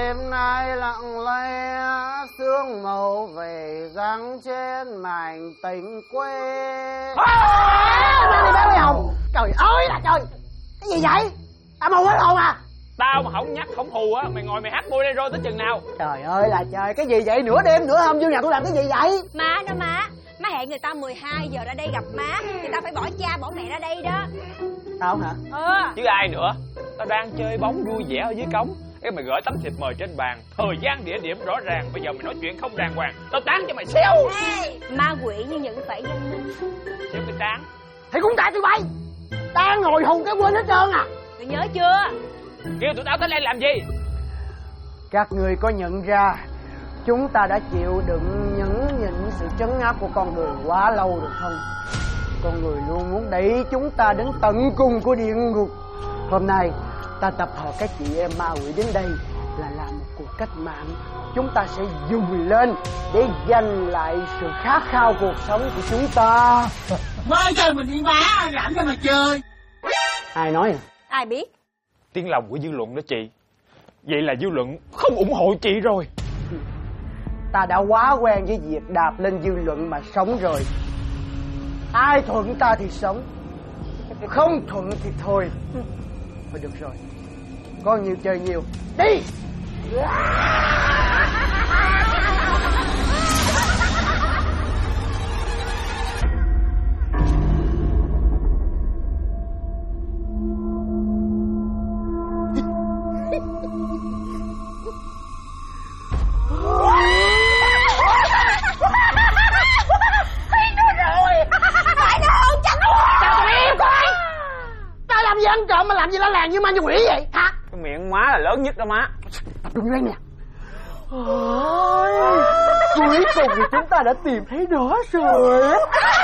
đêm nay lặng lẽ, sương màu về gắng trên mảnh tình quê. Đi Hồng. Trời ơi là trời, cái gì vậy? Tao mù hết hồn à? Tao mà không nhắc không hù á, mày ngồi mày hát bolero tới chừng nào? Trời ơi là trời, cái gì vậy? Nửa đêm nửa hôm vô nhà tôi làm cái gì vậy? Má đó má hẹn người ta 12 giờ ra đây gặp má. Người ta phải bỏ cha bỏ mẹ ra đây đó. Tao hả? Chứ ai nữa. Tao đang chơi bóng vui vẻ ở dưới cống, cái mày gửi tấm thiệp mời trên bàn, thời gian địa điểm rõ ràng. Bây giờ mày nói chuyện không đàng hoàng, tao tán cho mày xéo. Ê, ma quỷ như những phải dân minh. Xéo cái tán. Thì cũng tại tụi bay đang ngồi hùng cái quên hết trơn à. Mày nhớ chưa? Kêu tụi tao tới đây làm gì? Các người có nhận ra chúng ta đã chịu đựng nhẫn nhịn sự trấn áp của con người quá lâu được không? Con người luôn muốn đẩy chúng ta đến tận cùng của địa ngục. Hôm nay ta tập hợp các chị em ma quỷ đến đây là làm một cuộc cách mạng. Chúng ta sẽ dùng lên để giành lại sự khát khao cuộc sống của chúng ta. Mới chơi mình đi má, làm cho mà chơi. Ai nói à? Ai biết? Tiếng lòng của dư luận đó chị. Vậy là dư luận không ủng hộ chị rồi. Ta đã quá quen với việc đạp lên dư luận mà sống rồi. Ai thuận ta thì sống, không thuận thì thôi. Thôi được rồi, có nhiều chơi nhiều. Đi! Làm gì ăn trộm mà làm gì la làng như ma như quỷ vậy hả? Cái miệng má là lớn nhất đó má. Tập trung lên nè. Ôi, cuối cùng thì chúng ta đã tìm thấy nó rồi.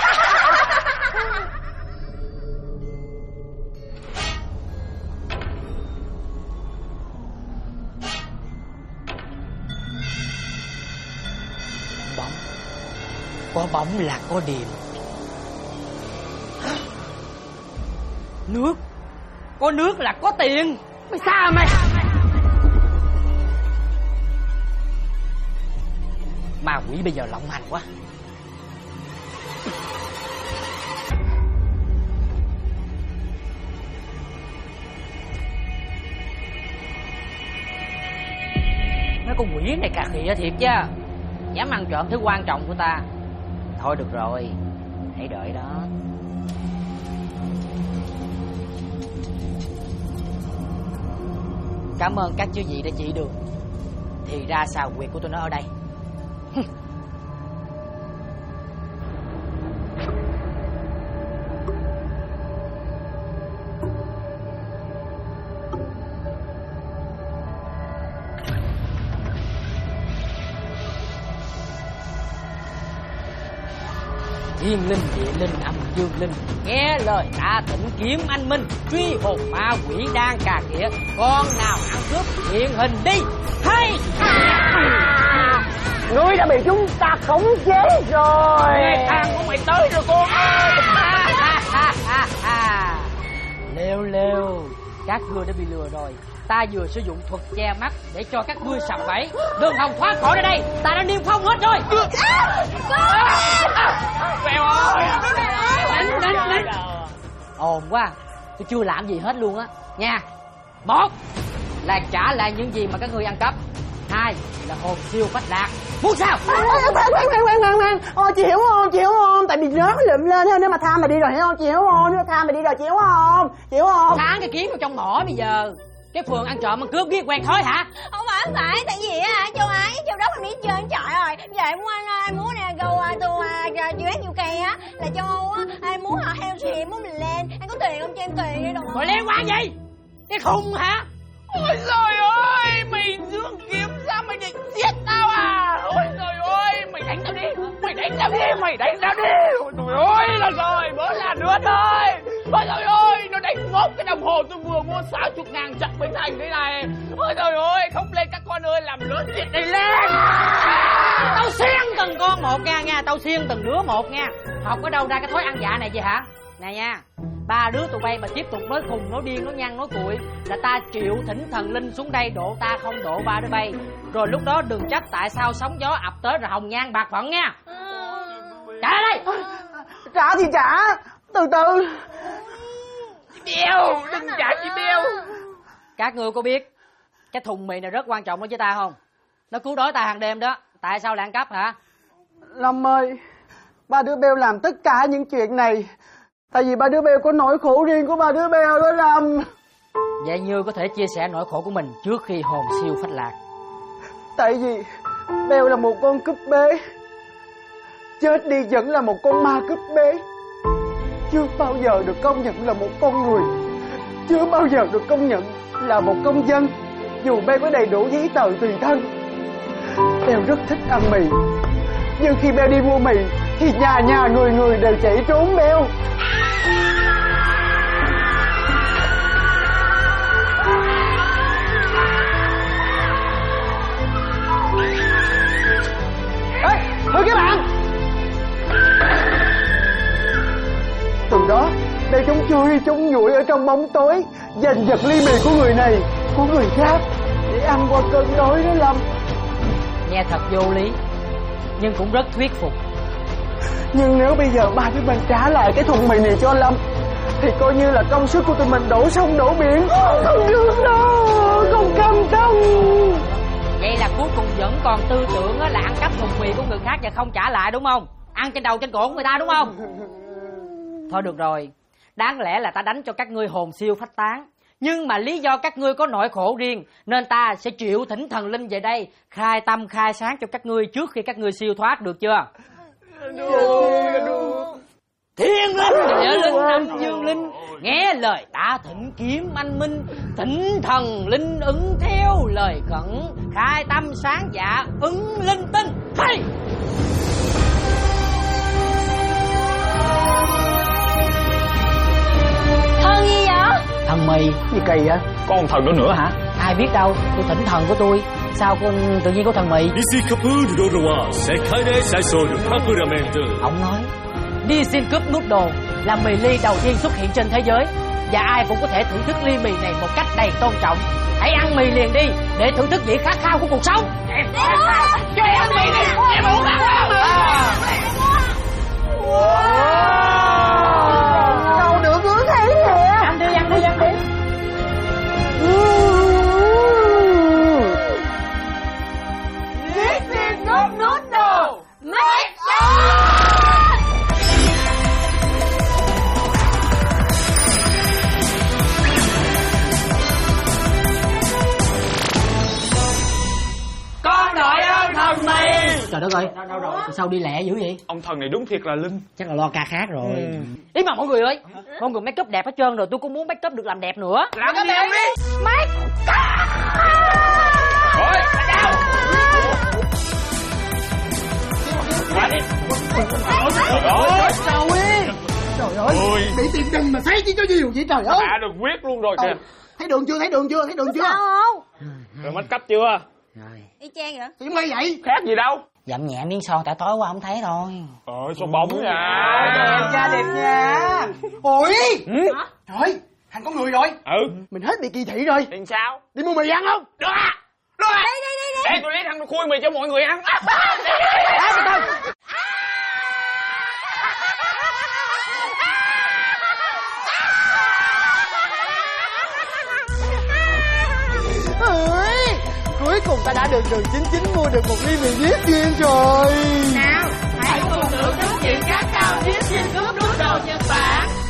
Bỗng có bóng là có điềm. Nước, có nước là có tiền. Mày xa mày. Ma quỷ bây giờ lộng hành quá. Mấy con quỷ này cà khịa thiệt chứ. Dám ăn trộm thứ quan trọng của ta. Thôi được rồi, hãy đợi đó. Cảm ơn các chư vị đã chỉ đường. Thì ra sao quyệt của tôi nó ở đây. Thiên linh địa linh âm dương linh, nghe lời ta thỉnh kiếm anh minh, truy hồn ma quỷ đang cà khịa. Con nào ăn cướp hiện hình đi. Hay Ngươi đã bị chúng ta khống chế rồi. Thằng của mày tới rồi con ơi. Lêu lêu, các ngươi đã bị lừa rồi. Ta vừa sử dụng thuật che mắt để cho các ngươi sập bẫy. Đường hòng thoát khỏi ra đây, ta đã niêm phong hết rồi. Bèo ơi. Đánh. Ồn quá, tôi chưa làm gì hết luôn á nha. Một là trả lại những gì mà các ngươi ăn cắp. Hai là hồn siêu phách lạc. Muốn sao? Khoan. Chị hiểu không? Tại vì nhớ nó lượm lên thôi. Nếu mà tha mày đi rồi hiểu không? Chị hiểu không? Nếu tha mày đi rồi chị hiểu không? Hiểu không? Tháng cái kiếm vào trong mỏ bây giờ. Cái phường ăn trộm ăn cướp biết quen thói hả? Không phải, tại vì á châu Á với châu Đốc mình đi chơi trời ơi. Vậy muốn anh muốn nè go to US UK á là châu Âu á, anh muốn họ heo xì muốn mình lên. Anh có tiền không cho em tiền đi đồng. Rồi liên quan gì? Cái khùng hả? Ôi trời ơi, mày dương kiếm sao mày định giết tao à? Ôi trời ơi, mày đánh tao đi. Ôi trời ơi là rồi, bữa là nữa thôi. Ôi trời ơi, nó đánh ngốc cái đồng hồ tôi vừa mua 60.000 chặt Bến Thành thế này. Ôi trời ơi, không lên các con ơi, làm lớn chuyện này lên. Tao xiên từng con một nha, tao xiên từng đứa một nha. Học ở đâu ra cái thói ăn dạ này vậy hả? Nè nha, ba đứa tụi bay mà tiếp tục nói khùng, nói điên, nói nhăn, nói cuội là ta chịu thỉnh thần linh xuống đây độ ta không độ ba đứa bay. Rồi lúc đó đừng trách tại sao sóng gió ập tới rồi hồng nhan bạc phận nha. Trả đây. Trả thì trả, từ từ. Chị Beo, đừng trả chị Beo. Các ngươi có biết cái thùng mì này rất quan trọng đối với ta không? Nó cứu đói ta hàng đêm đó. Tại sao lại ăn cắp hả? Lâm ơi, ba đứa Beo làm tất cả những chuyện này tại vì ba đứa Beo có nỗi khổ riêng của ba đứa Beo đó Lâm. Vậy Như có thể chia sẻ nỗi khổ của mình trước khi hồn siêu phách lạc. Tại vì Beo là một con cúp bế, chết đi vẫn là một con ma cúp bế, chưa bao giờ được công nhận là một con người, chưa bao giờ được công nhận là một công dân, dù Beo có đầy đủ giấy tờ tùy thân. Beo rất thích ăn mì, nhưng khi Beo đi mua mì thì nhà nhà người người đều chạy trốn Beo. Ê, thôi các bạn. Từ đó Beo chống chui chống nhủi ở trong bóng tối, giành giật ly mì của người này của người khác để ăn qua cơn đói đó Lâm. Nghe thật vô lý nhưng cũng rất thuyết phục. Nhưng nếu bây giờ ba đứa mình trả lại cái thùng mì này cho Lâm thì coi như là công sức của tụi mình đổ sông đổ biển. Không được đâu, không cam tâm. Vậy là cuối cùng vẫn còn tư tưởng là ăn cắp thùng mì của người khác và không trả lại đúng không? Ăn trên đầu trên cổ của người ta đúng không? Thôi được rồi, đáng lẽ là ta đánh cho các ngươi hồn siêu phách tán, nhưng mà lý do các ngươi có nỗi khổ riêng nên ta sẽ chịu thỉnh thần linh về đây khai tâm khai sáng cho các ngươi trước khi các ngươi siêu thoát, được chưa? Thiên linh, địa linh, âm dương linh, nghe lời ta thỉnh kiếm anh minh, thỉnh thần linh ứng theo lời khẩn, khai tâm sáng dạ ứng linh tinh. Hay Thần gì vậy? thần mì. Gì kỳ vậy? Còn thần đó nữa hả? Ai biết đâu, tôi thỉnh thần của tôi. Sao con tự nhiên có thần mì? Ông nói Nissin Cup Noodle là mì ly đầu tiên xuất hiện trên thế giới và ai cũng có thể thưởng thức ly mì này một cách đầy tôn trọng. Hãy ăn mì liền đi để thưởng thức vị khát khao của cuộc sống. Cho em mì đi, em muốn ăn Đâu được cứ thế kìa. Ăn đi, ăn đi, ăn đi. Nissin Cup Noodle Make Con đội ơn thần mì. Trời đất ơi, đâu rồi? Sao đi lẹ dữ vậy? Ông thần này đúng thiệt là linh. Chắc là lo ca khác rồi. Ý mà mọi người ơi, mọi người make up đẹp hết trơn rồi, tôi cũng muốn make up được làm đẹp nữa. Làm cái đẹp đi. Make Rồi, đâu? Qua đi. Trời ơi, bị tìm đừng mà thấy chứ có nhiều vậy trời ơi. Đã được quyết luôn rồi kìa. Thấy đường chưa, thấy đường chưa, thấy đường chưa? sao không? Rồi make up chưa? Rồi, Y chang vậy? Thì mới vậy. Khác gì đâu. dặm nhẹ miếng son tại tối qua không thấy thôi. Ôi sao bóng nha. Đẹp nha. Ôi. Hả? Trời, thành có người rồi. Mình hết bị kỳ thị rồi. Thì sao? Đi mua mì ăn không? Được à. Được à. Đi. Để tôi lấy thằng khui mì cho mọi người ăn. Cuối cùng ta đã được Đường 99 mua được một ly mì Giết Duyên rồi. Nào, hãy cùng thưởng thức những các cao Giết Duyên cướp đút đầu Nhật Bản.